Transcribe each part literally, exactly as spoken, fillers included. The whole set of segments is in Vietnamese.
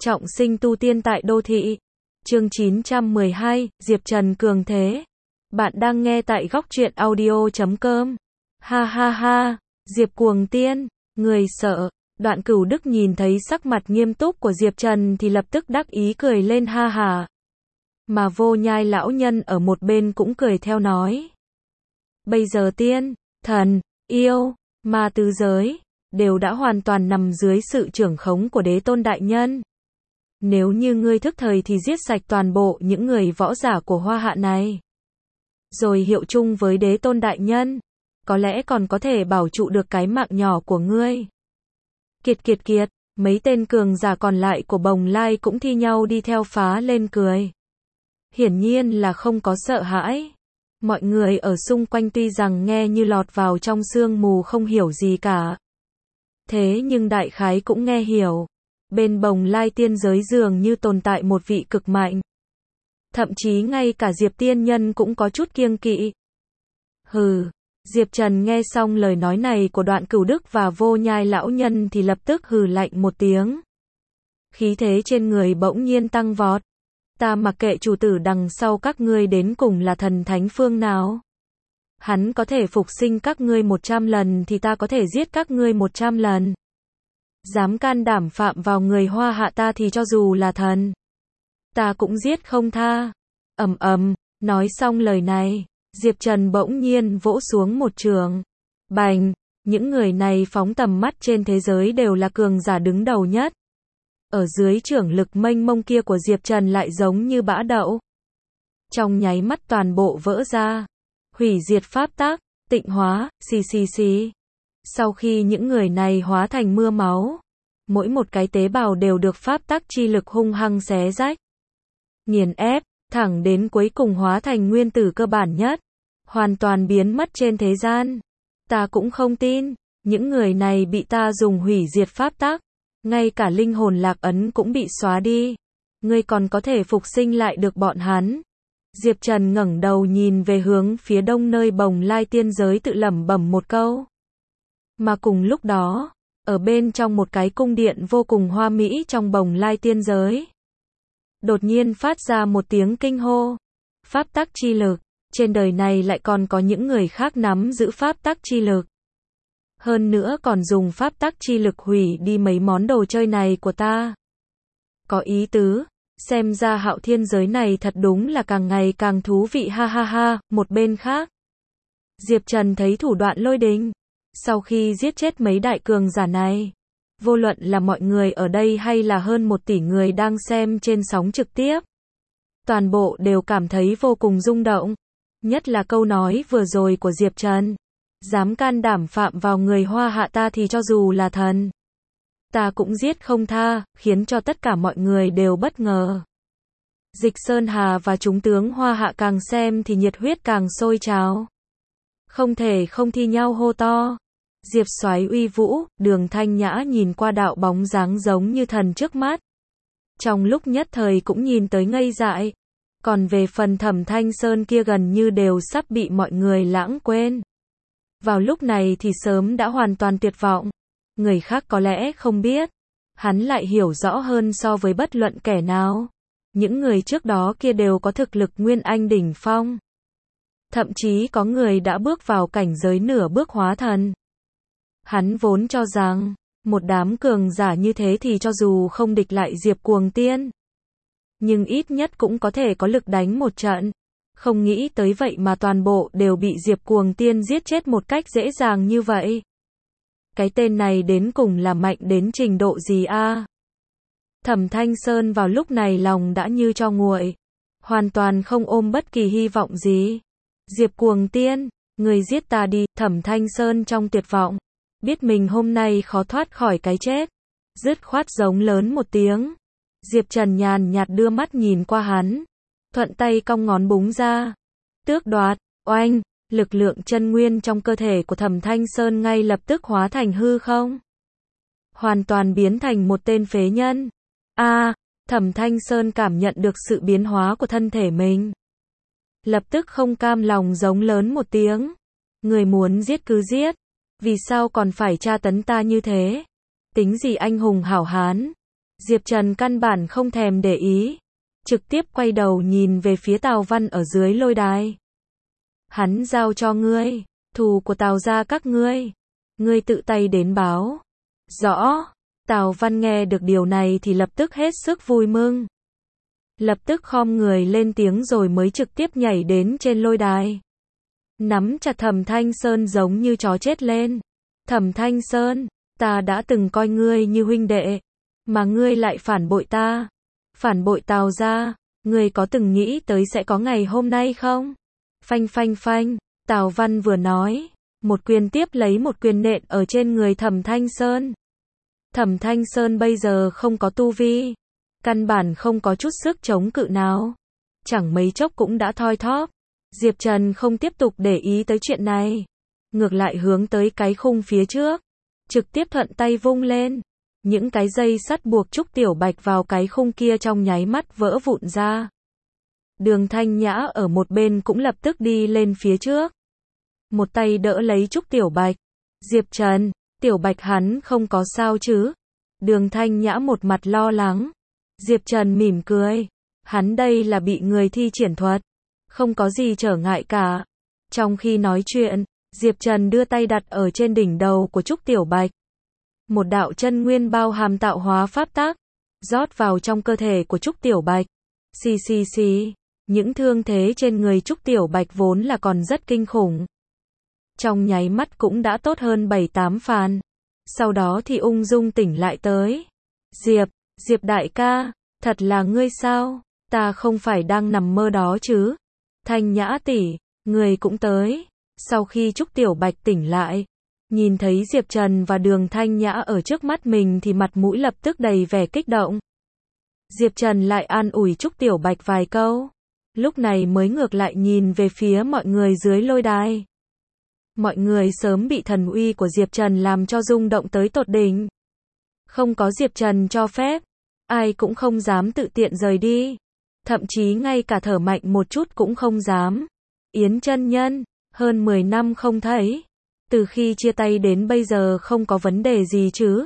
Trọng sinh tu tiên tại đô thị. Chương chín trăm mười hai, Diệp Trần cường thế. Bạn đang nghe tại góc truyện audio chấm com. Ha ha ha, Diệp cuồng tiên, người sợ. Đoạn Cửu Đức nhìn thấy sắc mặt nghiêm túc của Diệp Trần thì lập tức đắc ý cười lên ha hả. Mà Vô Nhai lão nhân ở một bên cũng cười theo nói. Bây giờ tiên, thần, yêu, ma tứ giới, đều đã hoàn toàn nằm dưới sự trưởng khống của Đế Tôn Đại Nhân. Nếu như ngươi thức thời thì giết sạch toàn bộ những người võ giả của Hoa Hạ này. Rồi hiệu chung với Đế Tôn Đại Nhân. Có lẽ còn có thể bảo trụ được cái mạng nhỏ của ngươi. Kiệt kiệt kiệt, mấy tên cường giả còn lại của Bồng Lai cũng thi nhau đi theo phá lên cười. Hiển nhiên là không có sợ hãi. Mọi người ở xung quanh tuy rằng nghe như lọt vào trong sương mù không hiểu gì cả. Thế nhưng đại khái cũng nghe hiểu. Bên Bồng Lai tiên giới dường như tồn tại một vị cực mạnh. Thậm chí ngay cả Diệp tiên nhân cũng có chút kiêng kỵ. Hừ, Diệp Trần nghe xong lời nói này của Đoạn Cửu Đức và Vô Nhai lão nhân thì lập tức hừ lạnh một tiếng. Khí thế trên người bỗng nhiên tăng vọt. Ta mặc kệ chủ tử đằng sau các ngươi đến cùng là thần thánh phương nào. Hắn có thể phục sinh các ngươi một trăm lần thì ta có thể giết các ngươi một trăm lần. Dám can đảm phạm vào người Hoa Hạ ta thì cho dù là thần, ta cũng giết không tha. Ầm ầm, nói xong lời này, Diệp Trần bỗng nhiên vỗ xuống một trường. Bành, những người này phóng tầm mắt trên thế giới đều là cường giả đứng đầu nhất. Ở dưới trưởng lực mênh mông kia của Diệp Trần lại giống như bã đậu. Trong nháy mắt toàn bộ vỡ ra. Hủy diệt pháp tắc, tịnh hóa, xì xì xì. Sau khi những người này hóa thành mưa máu, mỗi một cái tế bào đều được pháp tắc chi lực hung hăng xé rách, nghiền ép, thẳng đến cuối cùng hóa thành nguyên tử cơ bản nhất, hoàn toàn biến mất trên thế gian. Ta cũng không tin, những người này bị ta dùng hủy diệt pháp tắc, ngay cả linh hồn lạc ấn cũng bị xóa đi. Ngươi còn có thể phục sinh lại được bọn hắn. Diệp Trần ngẩng đầu nhìn về hướng phía đông nơi Bồng Lai tiên giới tự lẩm bẩm một câu. Mà cùng lúc đó, ở bên trong một cái cung điện vô cùng hoa mỹ trong Bồng Lai tiên giới, đột nhiên phát ra một tiếng kinh hô. Pháp tắc chi lực, trên đời này lại còn có những người khác nắm giữ pháp tắc chi lực. Hơn nữa còn dùng pháp tắc chi lực hủy đi mấy món đồ chơi này của ta. Có ý tứ, xem ra Hạo Thiên giới này thật đúng là càng ngày càng thú vị ha ha ha. Một bên khác, Diệp Trần thấy thủ đoạn lôi đình. Sau khi giết chết mấy đại cường giả này, vô luận là mọi người ở đây hay là hơn một tỷ người đang xem trên sóng trực tiếp, toàn bộ đều cảm thấy vô cùng rung động. Nhất là câu nói vừa rồi của Diệp Trần. Dám can đảm phạm vào người Hoa Hạ ta thì cho dù là thần, ta cũng giết không tha, khiến cho tất cả mọi người đều bất ngờ. Dịch Sơn Hà và chúng tướng Hoa Hạ càng xem thì nhiệt huyết càng sôi trào. Không thể không thi nhau hô to. Diệp Soái uy vũ, Đường Thanh Nhã nhìn qua đạo bóng dáng giống như thần trước mắt. Trong lúc nhất thời cũng nhìn tới ngây dại. Còn về phần Thẩm Thanh Sơn kia gần như đều sắp bị mọi người lãng quên. Vào lúc này thì sớm đã hoàn toàn tuyệt vọng. Người khác có lẽ không biết. Hắn lại hiểu rõ hơn so với bất luận kẻ nào. Những người trước đó kia đều có thực lực nguyên anh đỉnh phong. Thậm chí có người đã bước vào cảnh giới nửa bước hóa thần. Hắn vốn cho rằng, một đám cường giả như thế thì cho dù không địch lại Diệp cuồng tiên, nhưng ít nhất cũng có thể có lực đánh một trận. Không nghĩ tới vậy mà toàn bộ đều bị Diệp cuồng tiên giết chết một cách dễ dàng như vậy. Cái tên này đến cùng là mạnh đến trình độ gì a? Thẩm Thanh Sơn vào lúc này lòng đã như tro nguội, hoàn toàn không ôm bất kỳ hy vọng gì. Diệp cuồng tiên, người giết ta đi. Thẩm Thanh Sơn trong tuyệt vọng, biết mình hôm nay khó thoát khỏi cái chết, dứt khoát giống lớn một tiếng. Diệp Trần nhàn nhạt đưa mắt nhìn qua hắn, thuận tay cong ngón búng ra, tước đoạt. Oanh, lực lượng chân nguyên trong cơ thể của Thẩm Thanh Sơn ngay lập tức hóa thành hư không, hoàn toàn biến thành một tên phế nhân. A, à, Thẩm Thanh Sơn cảm nhận được sự biến hóa của thân thể mình, lập tức không cam lòng giống lớn một tiếng. Người muốn giết cứ giết, vì sao còn phải tra tấn ta như thế? Tính gì anh hùng hảo hán? Diệp Trần căn bản không thèm để ý, trực tiếp quay đầu nhìn về phía Tào Văn ở dưới lôi đài. Hắn giao cho ngươi, thù của Tào gia các ngươi, ngươi tự tay đến báo. Rõ. Tào Văn nghe được điều này thì lập tức hết sức vui mừng. Lập tức khom người lên tiếng rồi mới trực tiếp nhảy đến trên lôi đài. Nắm chặt Thẩm Thanh Sơn giống như chó chết lên. Thẩm Thanh Sơn, ta đã từng coi ngươi như huynh đệ, mà ngươi lại phản bội ta, phản bội Tào gia, ngươi có từng nghĩ tới sẽ có ngày hôm nay không? Phanh phanh phanh, Tào Văn vừa nói, một quyền tiếp lấy một quyền nện ở trên người Thẩm Thanh Sơn. Thẩm Thanh Sơn bây giờ không có tu vi, căn bản không có chút sức chống cự nào, chẳng mấy chốc cũng đã thoi thóp. Diệp Trần không tiếp tục để ý tới chuyện này, ngược lại hướng tới cái khung phía trước, trực tiếp thuận tay vung lên. Những cái dây sắt buộc Trúc Tiểu Bạch vào cái khung kia trong nháy mắt vỡ vụn ra. Đường Thanh Nhã ở một bên cũng lập tức đi lên phía trước, một tay đỡ lấy Trúc Tiểu Bạch. Diệp Trần, Tiểu Bạch hắn không có sao chứ? Đường Thanh Nhã một mặt lo lắng. Diệp Trần mỉm cười, hắn đây là bị người thi triển thuật, không có gì trở ngại cả. Trong khi nói chuyện, Diệp Trần đưa tay đặt ở trên đỉnh đầu của Trúc Tiểu Bạch. Một đạo chân nguyên bao hàm tạo hóa pháp tắc, rót vào trong cơ thể của Trúc Tiểu Bạch. Xì xì xì, những thương thế trên người Trúc Tiểu Bạch vốn là còn rất kinh khủng, trong nháy mắt cũng đã tốt hơn bảy tám phần. Sau đó thì ung dung tỉnh lại tới. Diệp, Diệp đại ca, thật là ngươi sao? Ta không phải đang nằm mơ đó chứ? Thanh Nhã tỷ, người cũng tới. Sau khi Trúc Tiểu Bạch tỉnh lại, nhìn thấy Diệp Trần và Đường Thanh Nhã ở trước mắt mình thì mặt mũi lập tức đầy vẻ kích động. Diệp Trần lại an ủi Trúc Tiểu Bạch vài câu, lúc này mới ngược lại nhìn về phía mọi người dưới lôi đài. Mọi người sớm bị thần uy của Diệp Trần làm cho rung động tới tột đỉnh. Không có Diệp Trần cho phép, ai cũng không dám tự tiện rời đi, thậm chí ngay cả thở mạnh một chút cũng không dám. Yến chân nhân, hơn mười năm không thấy, từ khi chia tay đến bây giờ không có vấn đề gì chứ?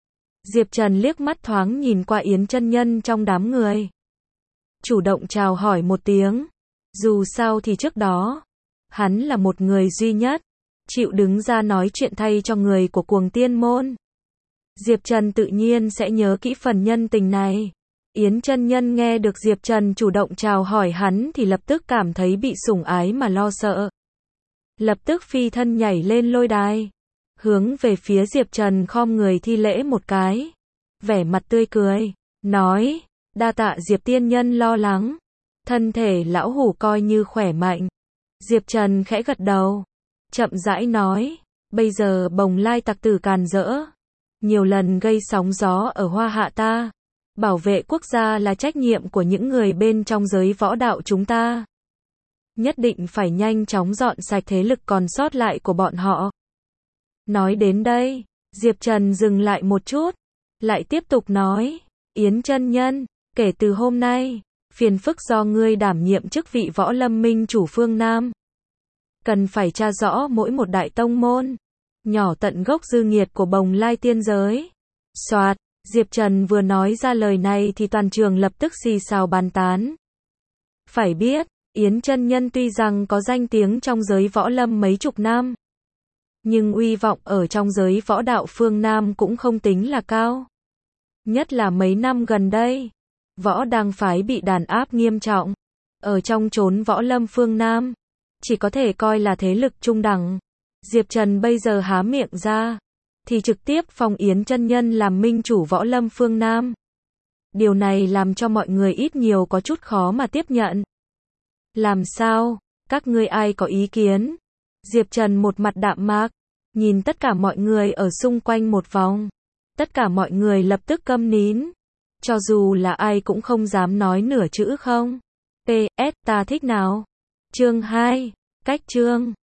Diệp Trần liếc mắt thoáng nhìn qua Yến chân nhân trong đám người, chủ động chào hỏi một tiếng. Dù sao thì trước đó, hắn là một người duy nhất chịu đứng ra nói chuyện thay cho người của Cuồng Tiên môn. Diệp Trần tự nhiên sẽ nhớ kỹ phần nhân tình này. Yến chân nhân nghe được Diệp Trần chủ động chào hỏi hắn thì lập tức cảm thấy bị sủng ái mà lo sợ. Lập tức phi thân nhảy lên lôi đài, hướng về phía Diệp Trần khom người thi lễ một cái, vẻ mặt tươi cười, nói, đa tạ Diệp tiên nhân lo lắng, thân thể lão hủ coi như khỏe mạnh. Diệp Trần khẽ gật đầu, chậm rãi nói, bây giờ Bồng Lai tặc tử càn rỡ, nhiều lần gây sóng gió ở Hoa Hạ ta, bảo vệ quốc gia là trách nhiệm của những người bên trong giới võ đạo chúng ta. Nhất định phải nhanh chóng dọn sạch thế lực còn sót lại của bọn họ. Nói đến đây, Diệp Trần dừng lại một chút, lại tiếp tục nói, Yến chân nhân, kể từ hôm nay, phiền phức do ngươi đảm nhiệm chức vị võ lâm minh chủ phương Nam. Cần phải tra rõ mỗi một đại tông môn, nhỏ tận gốc dư nghiệt của Bồng Lai tiên giới. Soạt, Diệp Trần vừa nói ra lời này thì toàn trường lập tức xì xào bàn tán. Phải biết, Yến chân nhân tuy rằng có danh tiếng trong giới võ lâm mấy chục năm, nhưng uy vọng ở trong giới võ đạo phương Nam cũng không tính là cao. Nhất là mấy năm gần đây, võ đăng phái bị đàn áp nghiêm trọng. Ở trong chốn võ lâm phương Nam, chỉ có thể coi là thế lực trung đẳng. Diệp Trần bây giờ há miệng ra, thì trực tiếp phong Yến chân nhân làm minh chủ võ lâm phương Nam. Điều này làm cho mọi người ít nhiều có chút khó mà tiếp nhận. Làm sao? Các ngươi ai có ý kiến? Diệp Trần một mặt đạm mạc, nhìn tất cả mọi người ở xung quanh một vòng. Tất cả mọi người lập tức câm nín. Cho dù là ai cũng không dám nói nửa chữ không. pê ét ta thích nào? Chương hai. Cách chương.